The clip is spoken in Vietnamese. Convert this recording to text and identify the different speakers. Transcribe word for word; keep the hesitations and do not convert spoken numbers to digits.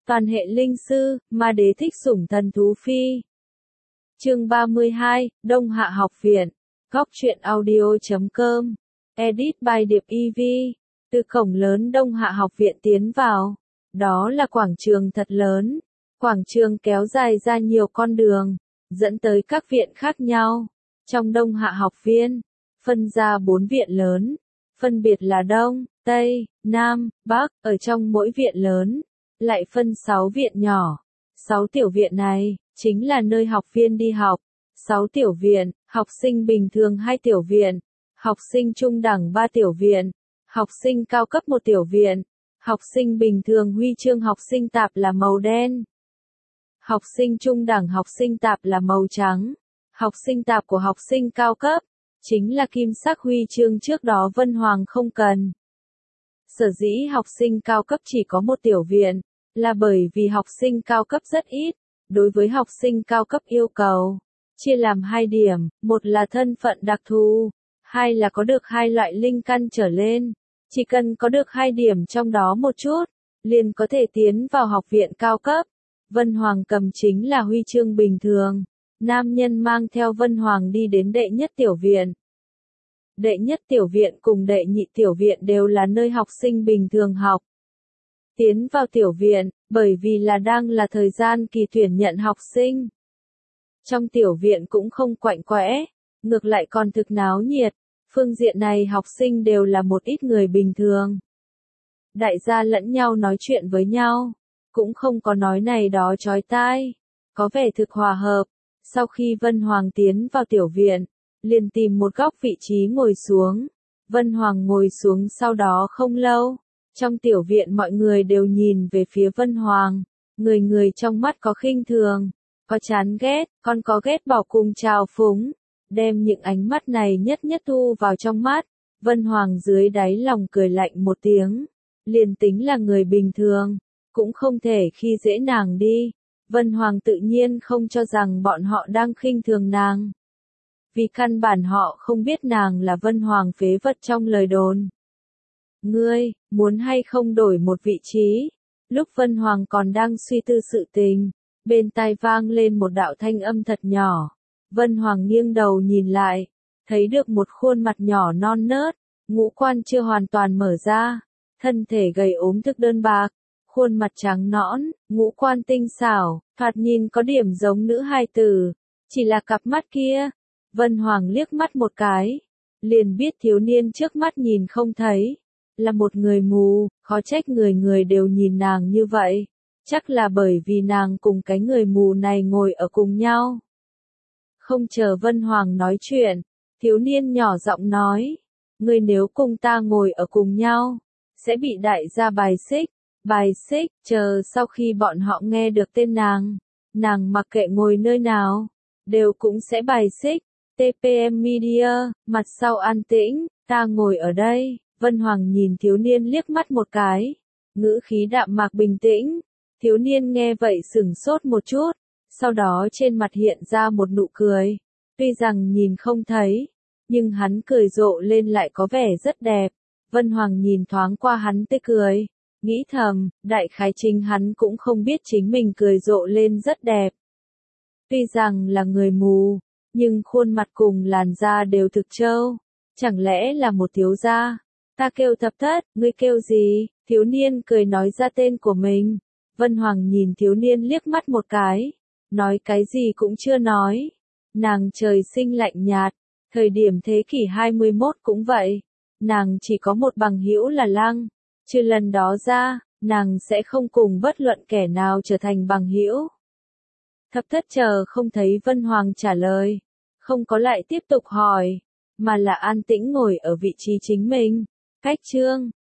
Speaker 1: Toàn hệ linh sư, ma đế thích sủng thần thú phi. Chương ba mươi hai, Đông Hạ học viện. Góc truyện audio chấm com. Edit by Điệp e vê. Từ cổng lớn Đông Hạ học viện tiến vào. Đó là quảng trường thật lớn. Quảng trường kéo dài ra nhiều con đường, dẫn tới các viện khác nhau. Trong Đông Hạ học viên, phân ra bốn viện lớn, phân biệt là Đông, Tây, Nam, Bắc. Ở trong mỗi viện lớn, lại phân sáu viện nhỏ. Sáu tiểu viện này, chính là nơi học viên đi học. Sáu tiểu viện, học sinh bình thường hai tiểu viện, học sinh trung đẳng ba tiểu viện, học sinh cao cấp một tiểu viện, học sinh bình thường huy chương học sinh tạp là màu đen. Học sinh trung đẳng học sinh tạp là màu trắng. Học sinh tạp của học sinh cao cấp, chính là kim sắc huy chương trước đó Vân Hoàng không cần. Sở dĩ học sinh cao cấp chỉ có một tiểu viện, là bởi vì học sinh cao cấp rất ít. Đối với học sinh cao cấp yêu cầu, chia làm hai điểm, một là thân phận đặc thù, hai là có được hai loại linh căn trở lên. Chỉ cần có được hai điểm trong đó một chút, liền có thể tiến vào học viện cao cấp. Vân Hoàng cầm chính là huy chương bình thường. Nam nhân mang theo Vân Hoàng đi đến đệ nhất tiểu viện. Đệ nhất tiểu viện cùng đệ nhị tiểu viện đều là nơi học sinh bình thường học. Tiến vào tiểu viện, bởi vì là đang là thời gian kỳ tuyển nhận học sinh. Trong tiểu viện cũng không quạnh quẽ, ngược lại còn thực náo nhiệt. Phương diện này học sinh đều là một ít người bình thường. Đại gia lẫn nhau nói chuyện với nhau, cũng không có nói này đó chói tai, có vẻ thực hòa hợp. Sau khi Vân Hoàng tiến vào tiểu viện, liền tìm một góc vị trí ngồi xuống. Vân Hoàng ngồi xuống sau đó không lâu, trong tiểu viện mọi người đều nhìn về phía Vân Hoàng, người người trong mắt có khinh thường, có chán ghét, còn có ghét bỏ cùng trào phúng, đem những ánh mắt này nhất nhất thu vào trong mắt. Vân Hoàng dưới đáy lòng cười lạnh một tiếng, liền tính là người bình thường, cũng không thể khi dễ nàng đi. Vân Hoàng tự nhiên không cho rằng bọn họ đang khinh thường nàng. Vì căn bản họ không biết nàng là Vân Hoàng phế vật trong lời đồn. Ngươi, muốn hay không đổi một vị trí? Lúc Vân Hoàng còn đang suy tư sự tình, bên tai vang lên một đạo thanh âm thật nhỏ. Vân Hoàng nghiêng đầu nhìn lại, thấy được một khuôn mặt nhỏ non nớt, ngũ quan chưa hoàn toàn mở ra, thân thể gầy ốm thực đơn bạc. Khuôn mặt trắng nõn, ngũ quan tinh xảo, thoạt nhìn có điểm giống nữ hài tử, chỉ là cặp mắt kia. Vân Hoàng liếc mắt một cái, liền biết thiếu niên trước mắt nhìn không thấy, là một người mù. Khó trách người người đều nhìn nàng như vậy, chắc là bởi vì nàng cùng cái người mù này ngồi ở cùng nhau. Không chờ Vân Hoàng nói chuyện, thiếu niên nhỏ giọng nói, ngươi nếu cùng ta ngồi ở cùng nhau, sẽ bị đại gia bài xích. Bài xích, chờ sau khi bọn họ nghe được tên nàng, nàng mặc kệ ngồi nơi nào, đều cũng sẽ bài xích. tê pê em Media, mặt sau an tĩnh, ta ngồi ở đây. Vân Hoàng nhìn thiếu niên liếc mắt một cái, ngữ khí đạm mạc bình tĩnh. Thiếu niên nghe vậy sửng sốt một chút, sau đó trên mặt hiện ra một nụ cười. Tuy rằng nhìn không thấy, nhưng hắn cười rộ lên lại có vẻ rất đẹp. Vân Hoàng nhìn thoáng qua hắn tươi cười, nghĩ thầm, đại khái chính hắn cũng không biết chính mình cười rộ lên rất đẹp. Tuy rằng là người mù, nhưng khuôn mặt cùng làn da đều thực trâu. Chẳng lẽ là một thiếu gia? Ta kêu Thập Thất, ngươi kêu gì? Thiếu niên cười nói ra tên của mình. Vân Hoàng nhìn thiếu niên liếc mắt một cái, nói cái gì cũng chưa nói. Nàng trời sinh lạnh nhạt, thời điểm thế kỷ hai mươi mốt cũng vậy. Nàng chỉ có một bằng hữu là Lăng. Trừ lần đó ra, nàng sẽ không cùng bất luận kẻ nào trở thành bằng hữu. Thập Thất chờ không thấy Vân Hoàng trả lời, không có lại tiếp tục hỏi, mà là an tĩnh ngồi ở vị trí chính mình. Cách chương